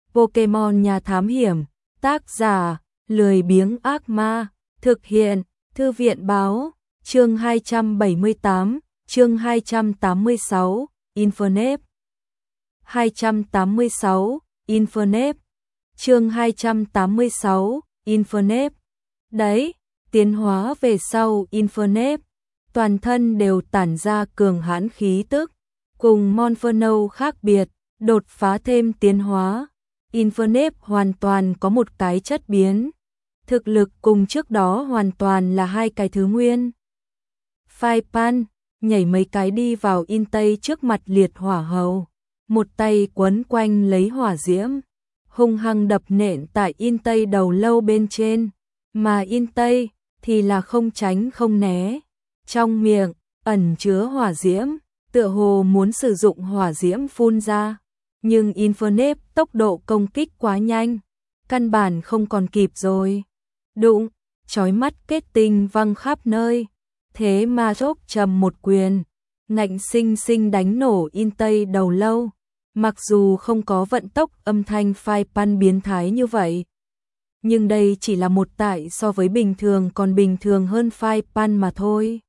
Pokemon Nhà Thám Hiểm, tác giả, lười biếng ác ma, thực hiện, Thư viện báo, chương 278, chương 286, Infernape. 286, Infernape. Chương 286, Infernape. Đấy, tiến hóa về sau Infernape, toàn thân đều tản ra cường hãn khí tức, cùng Monferno khác biệt, đột phá thêm tiến hóa. Infernape hoàn toàn có một cái chất biến, thực lực cùng trước đó hoàn toàn là hai cái thứ nguyên. Phai Pan nhảy mấy cái đi vào Intây trước mặt liệt hỏa hầu, một tay quấn quanh lấy hỏa diễm, hung hăng đập nện tại Intây đầu lâu bên trên, mà Intây thì là không tránh không né, trong miệng ẩn chứa hỏa diễm, tựa hồ muốn sử dụng hỏa diễm phun ra. Nhưng Infernape tốc độ công kích quá nhanh, căn bản không còn kịp rồi. Đụng, chói mắt kết tinh văng khắp nơi, thế mà rốc trầm một quyền, ngạnh sinh sinh đánh nổ Intây đầu lâu. Mặc dù không có vận tốc âm thanh Phai Pan biến thái như vậy, nhưng đây chỉ là một tại so với bình thường còn bình thường hơn Phai Pan mà thôi.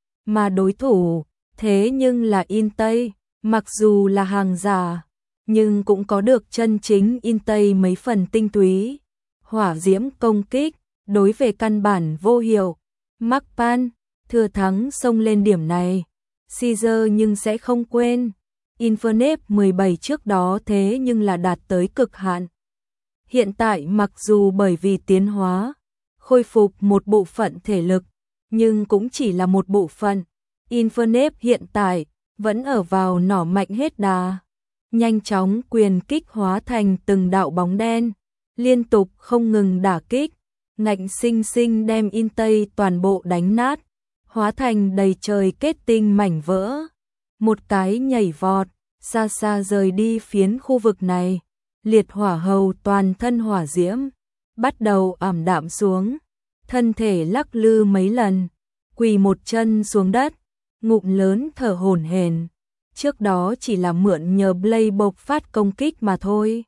Mà đối thủ, thế nhưng là Intây, mặc dù là hàng giả, nhưng cũng có được chân chính Intây mấy phần tinh túy. Hỏa diễm công kích, đối về căn bản vô hiệu. Mark Pan, thừa thắng xông lên điểm này. Caesar nhưng sẽ không quên. Infernape 17 trước đó thế nhưng là đạt tới cực hạn. Hiện tại mặc dù bởi vì tiến hóa, khôi phục một bộ phận thể lực, nhưng cũng chỉ là một bộ phận. Infernape hiện tại vẫn ở vào nỏ mạnh hết đà. Nhanh chóng quyền kích hóa thành từng đạo bóng đen, liên tục không ngừng đả kích, ngạnh sinh sinh đem Intây toàn bộ đánh nát, hóa thành đầy trời kết tinh mảnh vỡ. Một cái nhảy vọt, xa xa rời đi phiến khu vực này, liệt hỏa hầu toàn thân hỏa diễm, bắt đầu ảm đạm xuống, thân thể lắc lư mấy lần, quỳ một chân xuống đất, ngụm lớn thở hổn hển. Trước đó chỉ là mượn nhờ Blade bộc phát công kích mà thôi.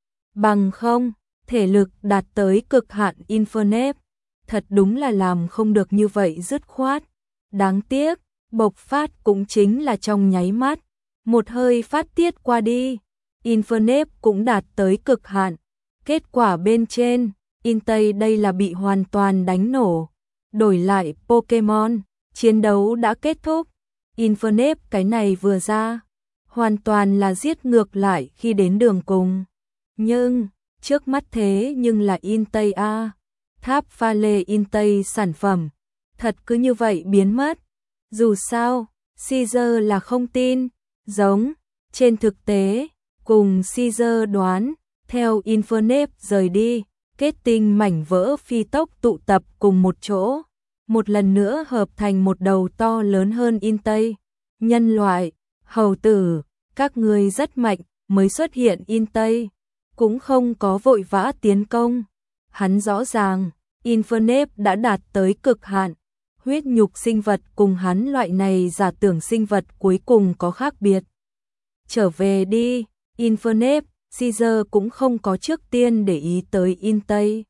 Bằng không, thể lực đạt tới cực hạn Infernape, thật đúng là làm không được như vậy dứt khoát. Đáng tiếc, bộc phát cũng chính là trong nháy mắt, một hơi phát tiết qua đi, Infernape cũng đạt tới cực hạn. Kết quả bên trên, Intây đây là bị hoàn toàn đánh nổ. Đổi lại Pokemon, chiến đấu đã kết thúc. Infernape cái này vừa ra, hoàn toàn là giết ngược lại khi đến đường cùng. Nhưng, trước mắt thế nhưng là Intây A, tháp pha lê Intây sản phẩm, thật cứ như vậy biến mất. Dù sao, Caesar là không tin, giống, trên thực tế, cùng Caesar đoán, theo Infernape rời đi, kết tinh mảnh vỡ phi tốc tụ tập cùng một chỗ, một lần nữa hợp thành một đầu to lớn hơn Intây. Nhân loại, hầu tử, các ngươi rất mạnh, mới xuất hiện Intây, cũng không có vội vã tiến công. Hắn rõ ràng, Infernape đã đạt tới cực hạn, huyết nhục sinh vật cùng hắn loại này giả tưởng sinh vật cuối cùng có khác biệt. Trở về đi, Infernape, Caesar cũng không có trước tiên để ý tới Intây,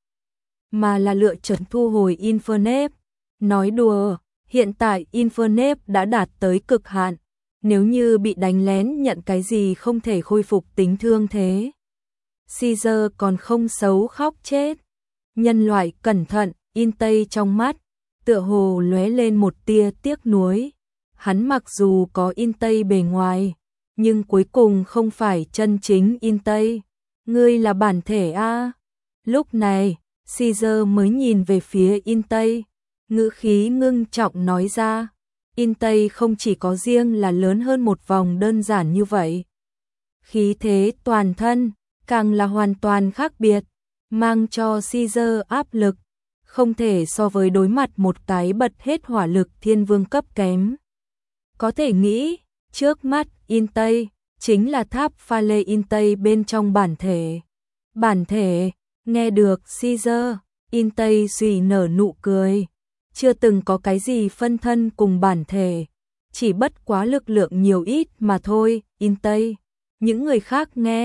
mà là lựa chọn thu hồi Infernape. Nói đùa, hiện tại Infernape đã đạt tới cực hạn, nếu như bị đánh lén nhận cái gì không thể khôi phục tính thương thế. Caesar còn không xấu khóc chết. Nhân loại cẩn thận, Intây trong mắt, tựa hồ lóe lên một tia tiếc nuối. Hắn mặc dù có Intây bề ngoài, nhưng cuối cùng không phải chân chính Intây. Ngươi là bản thể A. Lúc này, Caesar mới nhìn về phía Intây, ngữ khí ngưng trọng nói ra, Intây không chỉ có riêng là lớn hơn một vòng đơn giản như vậy. Khí thế toàn thân, càng là hoàn toàn khác biệt, mang cho Caesar áp lực, không thể so với đối mặt một cái bật hết hỏa lực thiên vương cấp kém. Có thể nghĩ, trước mắt Intây, chính là tháp pha lê Intây bên trong bản thể. Bản thể, nghe được Caesar, Intây suy nở nụ cười. Chưa từng có cái gì phân thân cùng bản thể, chỉ bất quá lực lượng nhiều ít mà thôi, Intây. Những người khác nghe,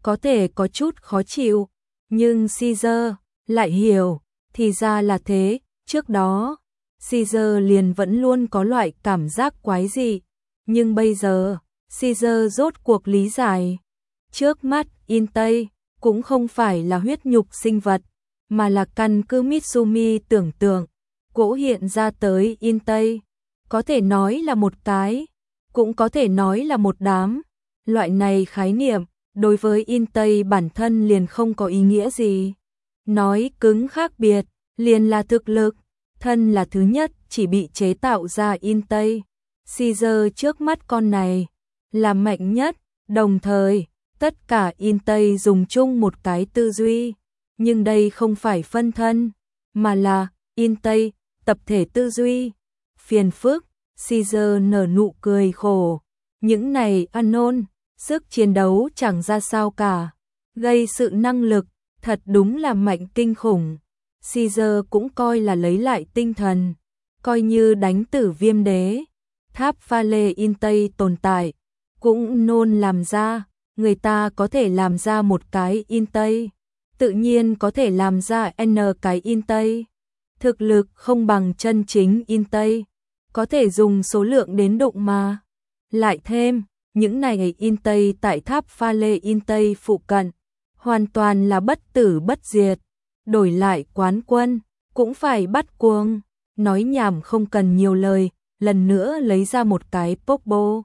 có thể có chút khó chịu, nhưng Caesar lại hiểu, thì ra là thế, trước đó, Caesar liền vẫn luôn có loại cảm giác quái dị, nhưng bây giờ, Caesar rốt cuộc lý giải. Trước mắt, In Tây, cũng không phải là huyết nhục sinh vật, mà là căn cứ Mitsumi tưởng tượng, cỗ hiện ra tới In Tây. Có thể nói là một cái, cũng có thể nói là một đám. Loại này khái niệm, đối với In Tây bản thân liền không có ý nghĩa gì. Nói cứng khác biệt, liền là thực lực, thân là thứ nhất chỉ bị chế tạo ra In Tây. Caesar trước mắt con này, là mạnh nhất, đồng thời, tất cả In Tây dùng chung một cái tư duy. Nhưng đây không phải phân thân, mà là In Tây, tập thể tư duy. Phiền phức, Caesar nở nụ cười khổ. Những này Anon, sức chiến đấu chẳng ra sao cả. Gây sự năng lực, thật đúng là mạnh kinh khủng. Caesar cũng coi là lấy lại tinh thần. Coi như đánh tử Viêm Đế. Tháp pha lê In Tây tồn tại. Cũng nôn làm ra. Người ta có thể làm ra một cái In Tây. Tự nhiên có thể làm ra N cái In Tây. Thực lực không bằng chân chính In Tây. Có thể dùng số lượng đến đụng mà. Lại thêm, những này In Tây tại tháp pha lê In Tây phụ cận. Hoàn toàn là bất tử bất diệt. Đổi lại quán quân, cũng phải bắt cuồng. Nói nhảm không cần nhiều lời, lần nữa lấy ra một cái Popo.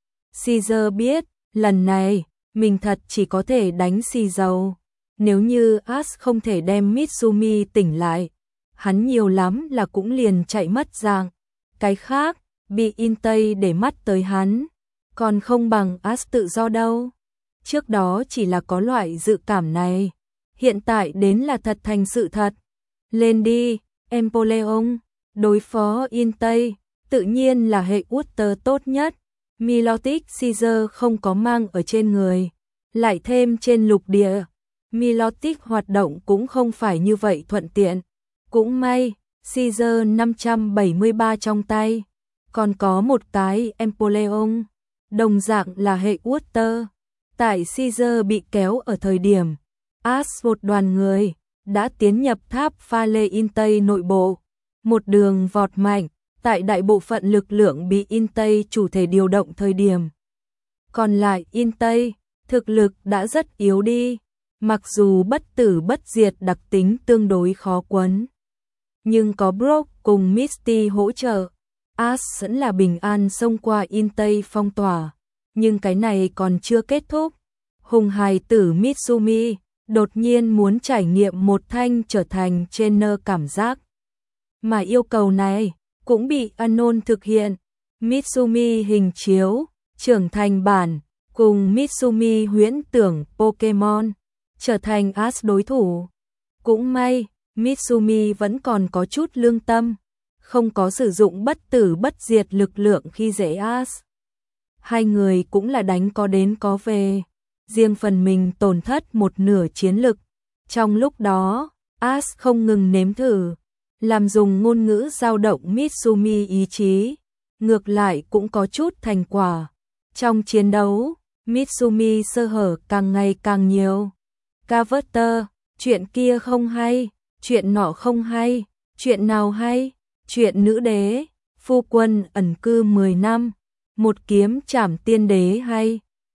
Caesar biết, lần này, mình thật chỉ có thể đánh xì dầu. Nếu như Ash không thể đem Mitsumi tỉnh lại, hắn nhiều lắm là cũng liền chạy mất dạng. Cái khác, bị In Tây để mắt tới hắn, còn không bằng Ash tự do đâu. Trước đó chỉ là có loại dự cảm này, hiện tại đến là thật thành sự thật. Lên đi, Empoleon, đối phó In Tây, tự nhiên là hệ Water tốt nhất. Milotic Caesar không có mang ở trên người, lại thêm trên lục địa. Milotic hoạt động cũng không phải như vậy thuận tiện. Cũng may, Caesar 573 trong tay, còn có một cái Empoleon, đồng dạng là hệ Water. Tại Caesar bị kéo ở thời điểm, Ash một đoàn người đã tiến nhập tháp pha lê In Tây nội bộ, một đường vọt mạnh, tại đại bộ phận lực lượng bị In Tây chủ thể điều động thời điểm. Còn lại In Tây, thực lực đã rất yếu đi, mặc dù bất tử bất diệt đặc tính tương đối khó quấn. Nhưng có Brock cùng Misty hỗ trợ, Ash vẫn là bình an xông qua In Tây phong tỏa. Nhưng cái này còn chưa kết thúc. Hùng hài tử Mitsumi đột nhiên muốn trải nghiệm một thanh trở thành trainer cảm giác. Mà yêu cầu này cũng bị Anon thực hiện. Mitsumi hình chiếu, trưởng thành bản, cùng Mitsumi huyễn tưởng Pokemon, trở thành Ash đối thủ. Cũng may, Mitsumi vẫn còn có chút lương tâm, không có sử dụng bất tử bất diệt lực lượng khi dễ Ash. Hai người cũng là đánh có đến có về, riêng phần mình tổn thất một nửa chiến lực. Trong lúc đó, Ash không ngừng nếm thử, làm dùng ngôn ngữ dao động Mitsumi ý chí, ngược lại cũng có chút thành quả. Trong chiến đấu, Mitsumi sơ hở càng ngày càng nhiều. Carver, chuyện kia không hay, chuyện nọ không hay, chuyện nào hay, chuyện nữ đế, phu quân ẩn cư 10 năm, một kiếm trảm tiên đế hay.